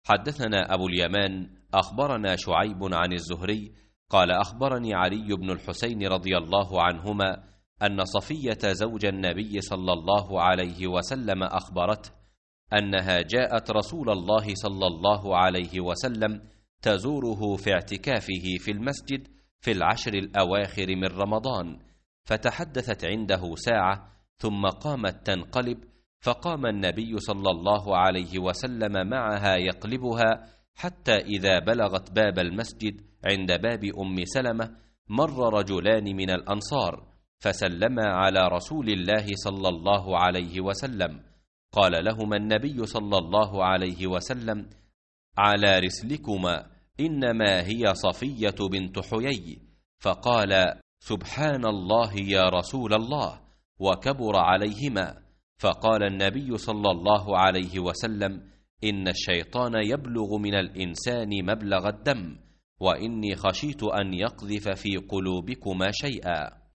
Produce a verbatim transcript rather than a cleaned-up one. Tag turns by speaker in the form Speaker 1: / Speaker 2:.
Speaker 1: حدثنا أبو اليمان أخبرنا شعيب عن الزهري قال أخبرني علي بن الحسين رضي الله عنهما أن صفية زوج النبي صلى الله عليه وسلم أخبرته أنها جاءت رسول الله صلى الله عليه وسلم تزوره في اعتكافه في المسجد في العشر الأواخر من رمضان، فتحدثت عنده ساعة ثم قامت تنقلب، فقام النبي صلى الله عليه وسلم معها يقلبها حتى إذا بلغت باب المسجد عند باب أم سلمة مر رجلان من الأنصار فسلما على رسول الله صلى الله عليه وسلم، قال لهما النبي صلى الله عليه وسلم: على رسلكما، إنما هي صفية بنت حيي. فقال: سبحان الله يا رسول الله، وكبر عليهما. فقال النبي صلى الله عليه وسلم: إن الشيطان يبلغ من الإنسان مبلغ الدم، وإني خشيت أن يقذف في قلوبكما شيئا.